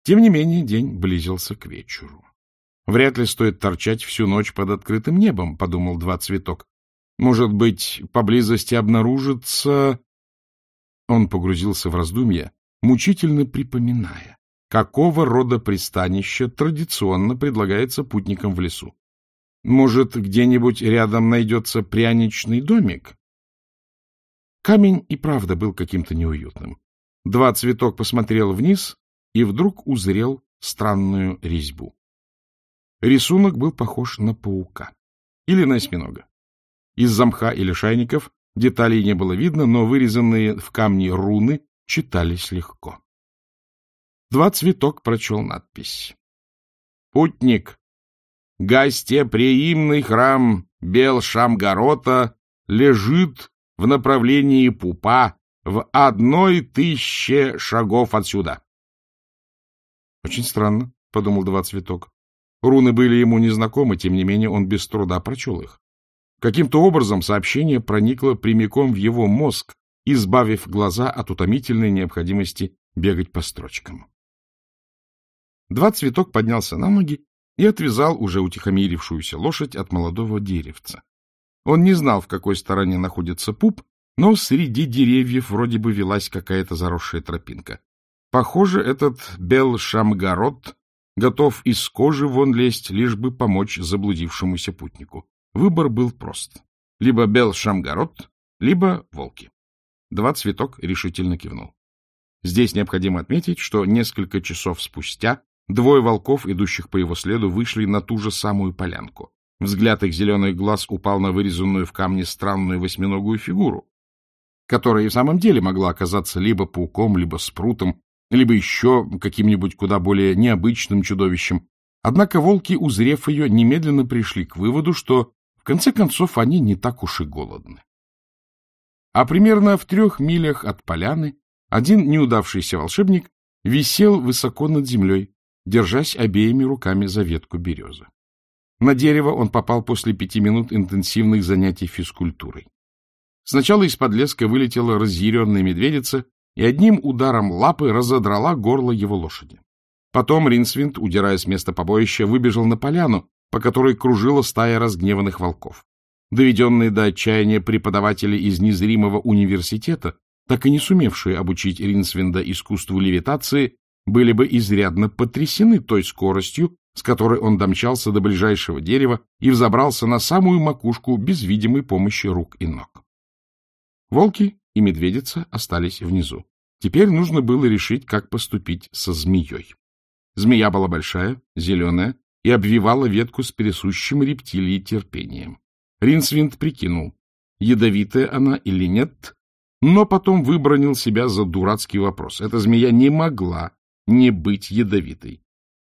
Тем не менее, день близился к вечеру. Вряд ли стоит торчать всю ночь под открытым небом, — подумал Два Цветок. Может быть, поблизости обнаружится... Он погрузился в раздумья, мучительно припоминая, какого рода пристанище традиционно предлагается путникам в лесу. Может, где-нибудь рядом найдется пряничный домик? Камень и правда был каким-то неуютным. Два Цветок посмотрел вниз и вдруг узрел странную резьбу. Рисунок был похож на паука или на осьминога. Из-за мха или шайников деталей не было видно, но вырезанные в камне руны читались легко. Два Цветок прочел надпись. «Путник, гостеприимный храм Бел-Шамгарота лежит в направлении Пупа в 1000 шагов отсюда». Очень странно, — подумал Два Цветок. Руны были ему незнакомы, тем не менее он без труда прочел их. Каким-то образом сообщение проникло прямиком в его мозг, избавив глаза от утомительной необходимости бегать по строчкам. Два Цветок поднялся на ноги и отвязал уже утихомирившуюся лошадь от молодого деревца. Он не знал, в какой стороне находится Пуп, но среди деревьев вроде бы велась какая-то заросшая тропинка. Похоже, этот Бел-Шамгарот готов из кожи вон лезть, лишь бы помочь заблудившемуся путнику. Выбор был прост. Либо Бел-Шамгарот, либо волки. Два Цветок решительно кивнул. Здесь необходимо отметить, что несколько часов спустя двое волков, идущих по его следу, вышли на ту же самую полянку. Взгляд их зеленых глаз упал на вырезанную в камне странную восьминогую фигуру, которая и в самом деле могла оказаться либо пауком, либо спрутом, либо еще каким-нибудь куда более необычным чудовищем. Однако волки, узрев ее, немедленно пришли к выводу, что в конце концов они не так уж и голодны. А примерно в 3 милях от поляны один неудавшийся волшебник висел высоко над землей, держась обеими руками за ветку березы. На дерево он попал после 5 минут интенсивных занятий физкультурой. Сначала из-под леска вылетела разъяренная медведица и одним ударом лапы разодрала горло его лошади. Потом Ринсвинд, удирая с места побоища, выбежал на поляну, по которой кружила стая разгневанных волков. Доведенные до отчаяния преподаватели из незримого университета, так и не сумевшие обучить Ринсвинда искусству левитации, были бы изрядно потрясены той скоростью, с которой он домчался до ближайшего дерева и взобрался на самую макушку без видимой помощи рук и ног. Волки и медведица остались внизу. Теперь нужно было решить, как поступить со змеей. Змея была большая, зеленая, и обвивала ветку с присущим рептилии терпением. Ринсвинд прикинул, ядовитая она или нет, но потом выбранил себя за дурацкий вопрос. Эта змея не могла не быть ядовитой.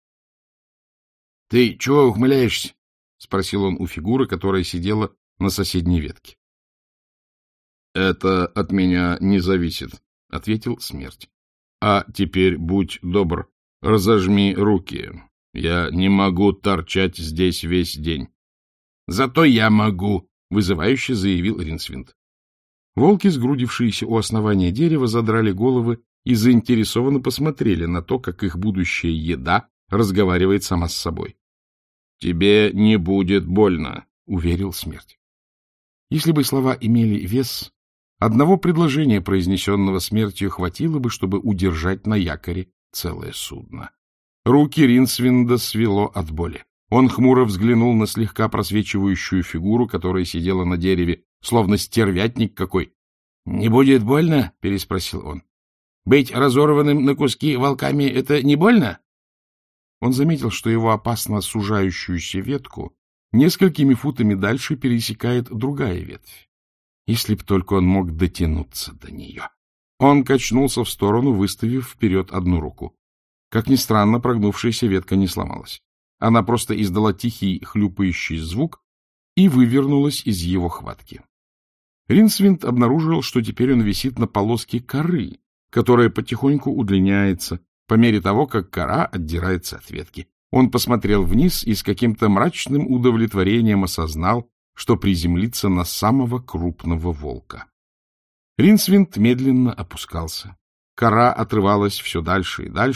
— Ты чего ухмыляешься? — спросил он у фигуры, которая сидела на соседней ветке. — Это от меня не зависит, — ответил Смерть. — А теперь будь добр, разожми руки. Я не могу торчать здесь весь день. — Зато я могу, — вызывающе заявил Ринсвинд. Волки, сгрудившиеся у основания дерева, задрали головы и заинтересованно посмотрели на то, как их будущая еда разговаривает сама с собой. — Тебе не будет больно, — уверил Смерть. Если бы слова имели вес, одного предложения, произнесенного Смертью, хватило бы, чтобы удержать на якоре целое судно. Руки Ринсвинда свело от боли. Он хмуро взглянул на слегка просвечивающую фигуру, которая сидела на дереве, словно стервятник какой. — Не будет больно? — переспросил он. — Быть разорванным на куски волками — это не больно? Он заметил, что его опасно сужающуюся ветку несколькими футами дальше пересекает другая ветвь. Если б только он мог дотянуться до нее. Он качнулся в сторону, выставив вперед одну руку. Как ни странно, прогнувшаяся ветка не сломалась. Она просто издала тихий хлюпающий звук и вывернулась из его хватки. Ринсвинд обнаружил, что теперь он висит на полоске коры, которая потихоньку удлиняется по мере того, как кора отдирается от ветки. Он посмотрел вниз и с каким-то мрачным удовлетворением осознал, что приземлится на самого крупного волка. Ринсвинд медленно опускался. Кора отрывалась все дальше и дальше,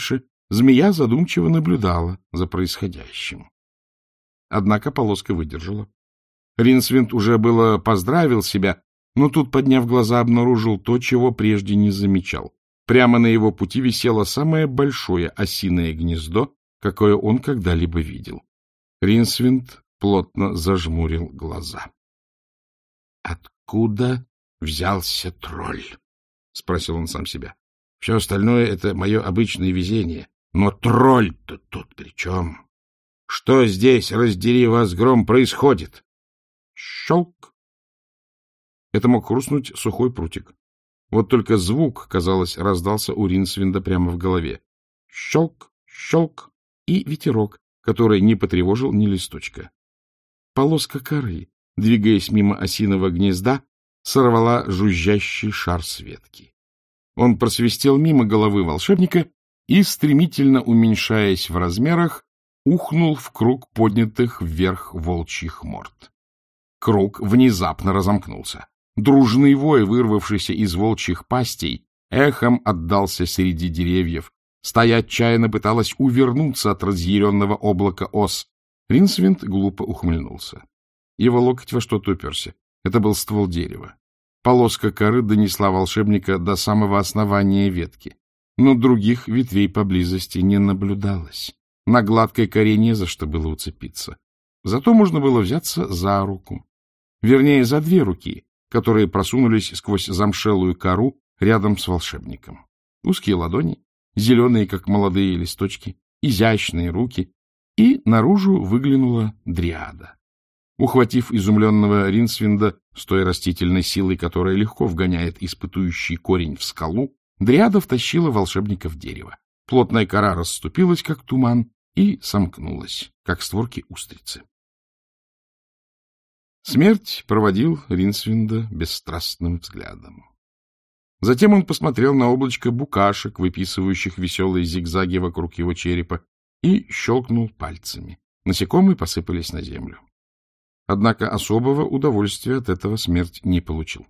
Змея задумчиво наблюдала за происходящим. Однако полоска выдержала. Ринсвинд уже было поздравил себя, но тут, подняв глаза, обнаружил то, чего прежде не замечал. Прямо на его пути висело самое большое осиное гнездо, какое он когда-либо видел. Ринсвинд плотно зажмурил глаза. — Откуда взялся тролль? — спросил он сам себя. — Все остальное — это мое обычное везение. Но тролль-то тут при чем? Что здесь, раздери вас гром, происходит? Щелк! Это мог хрустнуть сухой прутик. Вот только звук, казалось, раздался у Ринсвинда прямо в голове. Щелк, щелк и ветерок, который не потревожил ни листочка. Полоска коры, двигаясь мимо осиного гнезда, сорвала жужжащий шар с ветки. Он просвистел мимо головы волшебника и, стремительно уменьшаясь в размерах, ухнул в круг поднятых вверх волчьих морд. Круг внезапно разомкнулся. Дружный вой, вырвавшийся из волчьих пастей, эхом отдался среди деревьев. Стая отчаянно пыталась увернуться от разъяренного облака ос. Ринсвинд глупо ухмыльнулся. Его локоть во что-то уперся. Это был ствол дерева. Полоска коры донесла волшебника до самого основания ветки. Но других ветвей поблизости не наблюдалось. На гладкой коре не за что было уцепиться. Зато можно было взяться за руку. Вернее, за две руки, которые просунулись сквозь замшелую кору рядом с волшебником. Узкие ладони, зеленые, как молодые листочки, изящные руки, и наружу выглянула дриада. Ухватив изумленного Ринсвинда с той растительной силой, которая легко вгоняет испытующий корень в скалу, дриада втащила волшебника в дерево. Плотная кора расступилась, как туман, и сомкнулась, как створки устрицы. Смерть проводил Ринсвинда бесстрастным взглядом. Затем он посмотрел на облачко букашек, выписывающих веселые зигзаги вокруг его черепа, и щелкнул пальцами. Насекомые посыпались на землю. Однако особого удовольствия от этого смерть не получил.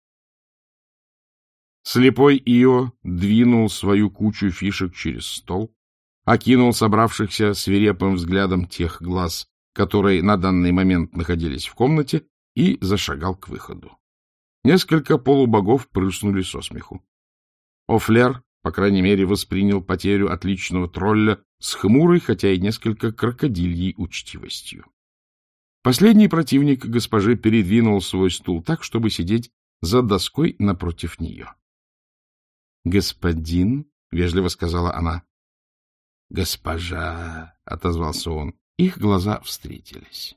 Слепой Ио двинул свою кучу фишек через стол, окинул собравшихся свирепым взглядом тех глаз, которые на данный момент находились в комнате, и зашагал к выходу. Несколько полубогов прыснули со смеху. Офлер, по крайней мере, воспринял потерю отличного тролля с хмурой, хотя и несколько крокодильей учтивостью. Последний противник госпожи передвинул свой стул так, чтобы сидеть за доской напротив нее. — Господин, — вежливо сказала она. — Госпожа, — отозвался он. Их глаза встретились.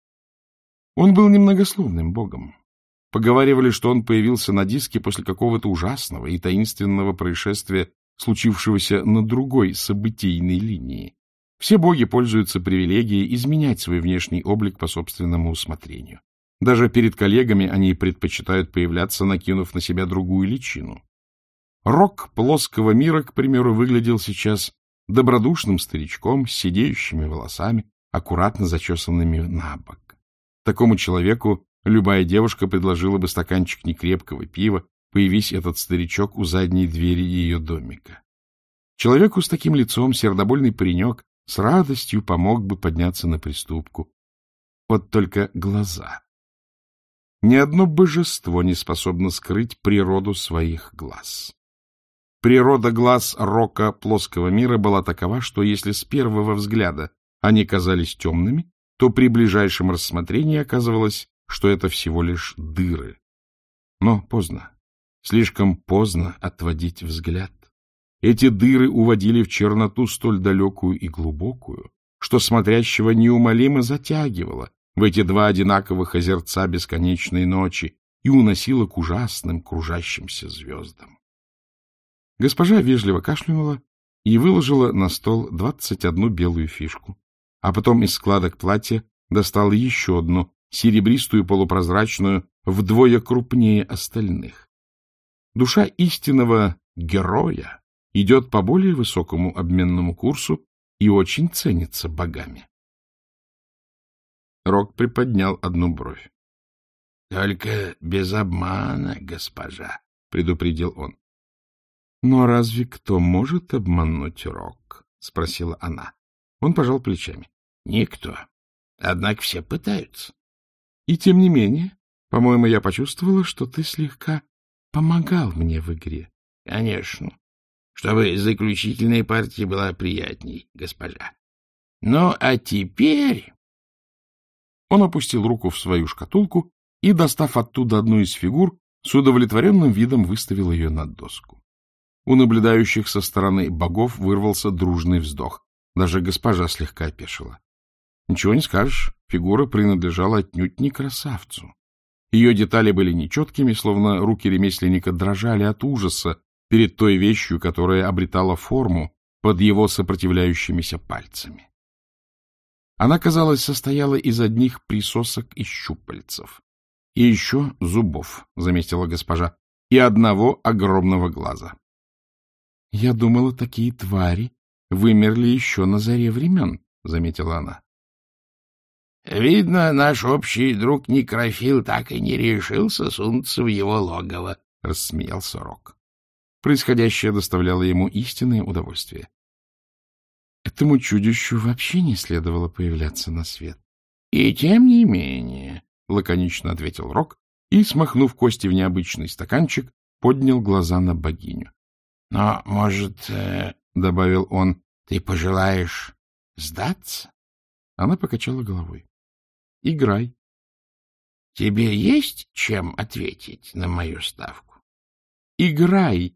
Он был немногословным богом. Поговаривали, что он появился на диске после какого-то ужасного и таинственного происшествия, случившегося на другой событийной линии. Все боги пользуются привилегией изменять свой внешний облик по собственному усмотрению. Даже перед коллегами они предпочитают появляться, накинув на себя другую личину. Рок плоского мира, к примеру, выглядел сейчас добродушным старичком с сидеющими волосами, аккуратно зачесанными на бок. Такому человеку любая девушка предложила бы стаканчик некрепкого пива, появись этот старичок у задней двери ее домика. Человеку с таким лицом сердобольный паренек с радостью помог бы подняться на приступку. Вот только глаза. Ни одно божество не способно скрыть природу своих глаз. Природа глаз рока плоского мира была такова, что если с первого взгляда они казались темными, то при ближайшем рассмотрении оказывалось, что это всего лишь дыры. Но поздно, слишком поздно отводить взгляд. Эти дыры уводили в черноту столь далекую и глубокую, что смотрящего неумолимо затягивало в эти два одинаковых озерца бесконечной ночи и уносило к ужасным кружащимся звездам. Госпожа вежливо кашлянула и выложила на стол 21 белую фишку, а потом из складок платья достала еще одну, серебристую полупрозрачную, вдвое крупнее остальных. Душа истинного героя идет по более высокому обменному курсу и очень ценится богами. Рок приподнял одну бровь. — Только без обмана, госпожа, — предупредил он. — Но разве кто может обмануть Рок? спросила она. Он пожал плечами. — Никто. Однако все пытаются. — И тем не менее, по-моему, я почувствовала, что ты слегка помогал мне в игре. — Конечно. Чтобы заключительная партия была приятней, госпожа. Ну, а теперь... Он опустил руку в свою шкатулку и, достав оттуда одну из фигур, с удовлетворенным видом выставил ее на доску. У наблюдающих со стороны богов вырвался дружный вздох. Даже госпожа слегка опешила. Ничего не скажешь, фигура принадлежала отнюдь не красавцу. Ее детали были нечеткими, словно руки ремесленника дрожали от ужаса перед той вещью, которая обретала форму под его сопротивляющимися пальцами. Она, казалось, состояла из одних присосок и щупальцев. И еще зубов, — заметила госпожа, — и одного огромного глаза. — Я думала, такие твари вымерли еще на заре времен, — заметила она. — Видно, наш общий друг Некрофил так и не решился сунуться в его логово, — рассмеялся Рок. Происходящее доставляло ему истинное удовольствие. Этому чудищу вообще не следовало появляться на свет. — И тем не менее, — лаконично ответил Рок и, смахнув кости в необычный стаканчик, поднял глаза на богиню. — Но, может, — добавил он, — ты пожелаешь сдаться? Она покачала головой. — Играй. — Тебе есть чем ответить на мою ставку? — Играй.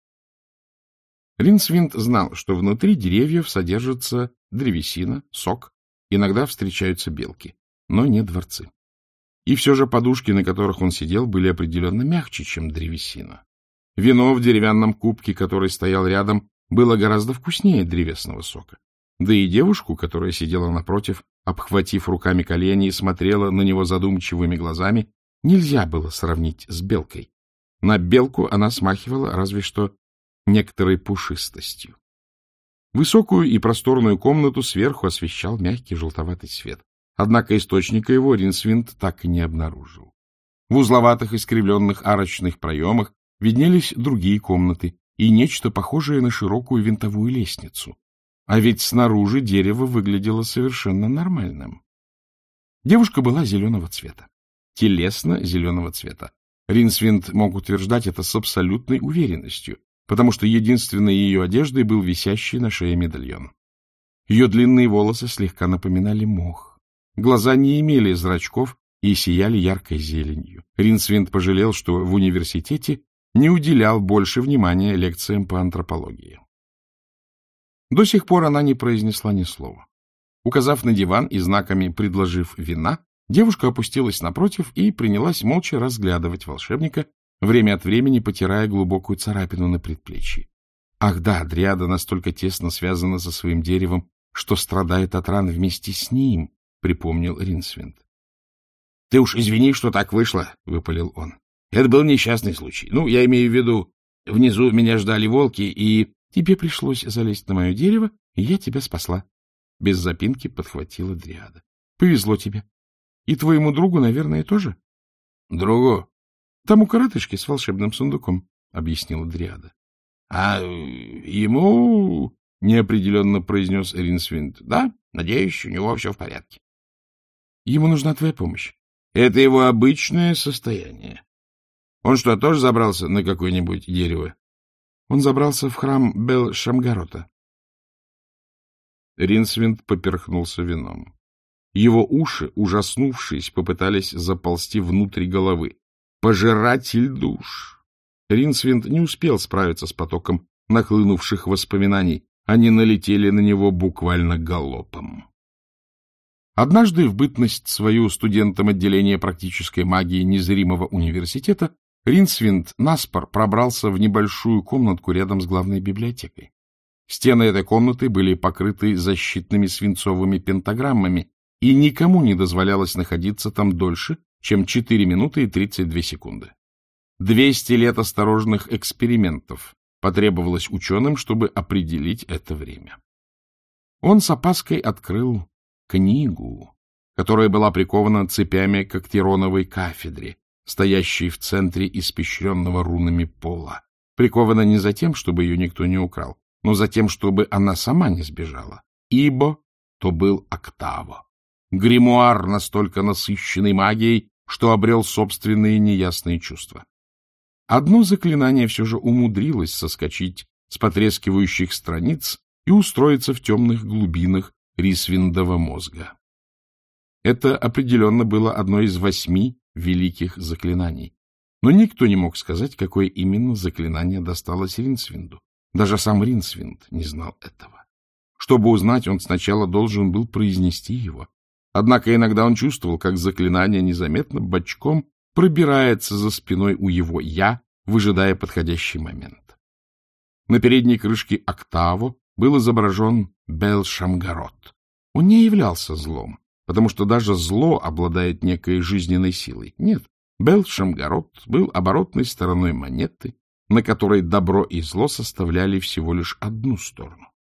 Ринсвинд знал, что внутри деревьев содержится древесина, сок, иногда встречаются белки, но не дворцы. И все же подушки, на которых он сидел, были определенно мягче, чем древесина. Вино в деревянном кубке, который стоял рядом, было гораздо вкуснее древесного сока. Да и девушку, которая сидела напротив, обхватив руками колени и смотрела на него задумчивыми глазами, нельзя было сравнить с белкой. На белку она смахивала разве что некоторой пушистостью. Высокую и просторную комнату сверху освещал мягкий желтоватый свет. Однако источника его Ринсвинд так и не обнаружил. В узловатых искривленных арочных проемах виднелись другие комнаты и нечто похожее на широкую винтовую лестницу. А ведь снаружи дерево выглядело совершенно нормальным. Девушка была зеленого цвета. Телесно зеленого цвета. Ринсвинд мог утверждать это с абсолютной уверенностью, потому что единственной ее одеждой был висящий на шее медальон. Ее длинные волосы слегка напоминали мох. Глаза не имели зрачков и сияли яркой зеленью. Ринсвинд пожалел, что в университете не уделял больше внимания лекциям по антропологии. До сих пор она не произнесла ни слова. Указав на диван и знаками предложив вина, девушка опустилась напротив и принялась молча разглядывать волшебника, время от времени потирая глубокую царапину на предплечье. Ах да, дриада настолько тесно связана со своим деревом, что страдает от ран вместе с ним, припомнил Ринсвинд. — Ты уж извини, что так вышло, — выпалил он. — Это был несчастный случай. Ну, я имею в виду, внизу меня ждали волки, и... Тебе пришлось залезть на мое дерево, и я тебя спасла. Без запинки подхватила дриада. Повезло тебе. И твоему другу, наверное, тоже? — Другу? — Тому коротышке с волшебным сундуком, — объяснила дриада. — А ему... — неопределенно произнес Ринсвинд. — Да, надеюсь, у него все в порядке. — Ему нужна твоя помощь. — Это его обычное состояние. Он что, тоже забрался на какое-нибудь дерево? Он забрался в храм Бел-Шамгарота. Ринсвинд поперхнулся вином. Его уши, ужаснувшись, попытались заползти внутрь головы. Пожиратель душ! Ринсвинд не успел справиться с потоком нахлынувших воспоминаний. Они налетели на него буквально галопом. Однажды в бытность свою студентом отделения практической магии незримого университета Ринсвинд наспор пробрался в небольшую комнатку рядом с главной библиотекой. Стены этой комнаты были покрыты защитными свинцовыми пентаграммами, и никому не дозволялось находиться там дольше, чем 4 минуты и 32 секунды. 200 лет осторожных экспериментов потребовалось ученым, чтобы определить это время. Он с опаской открыл книгу, которая была прикована цепями к актироновой кафедре, стоящей в центре испещренного рунами пола. Прикована не за тем, чтобы ее никто не украл, но за тем, чтобы она сама не сбежала. Ибо то был Октаво. Гримуар, настолько насыщенный магией, что обрел собственные неясные чувства. Одно заклинание все же умудрилось соскочить с потрескивающих страниц и устроиться в темных глубинах Рисвиндова мозга. Это определенно было одно из 8 великих заклинаний. Но никто не мог сказать, какое именно заклинание досталось Ринсвинду. Даже сам Ринсвинд не знал этого. Чтобы узнать, он сначала должен был произнести его. Однако иногда он чувствовал, как заклинание незаметно бочком пробирается за спиной у его «я», выжидая подходящий момент. На передней крышке Октаво был изображен Бел-Шамгарот. Он не являлся злом, потому что даже зло обладает некой жизненной силой. Нет, Бел-Шамгарот был оборотной стороной монеты, на которой добро и зло составляли всего лишь одну сторону.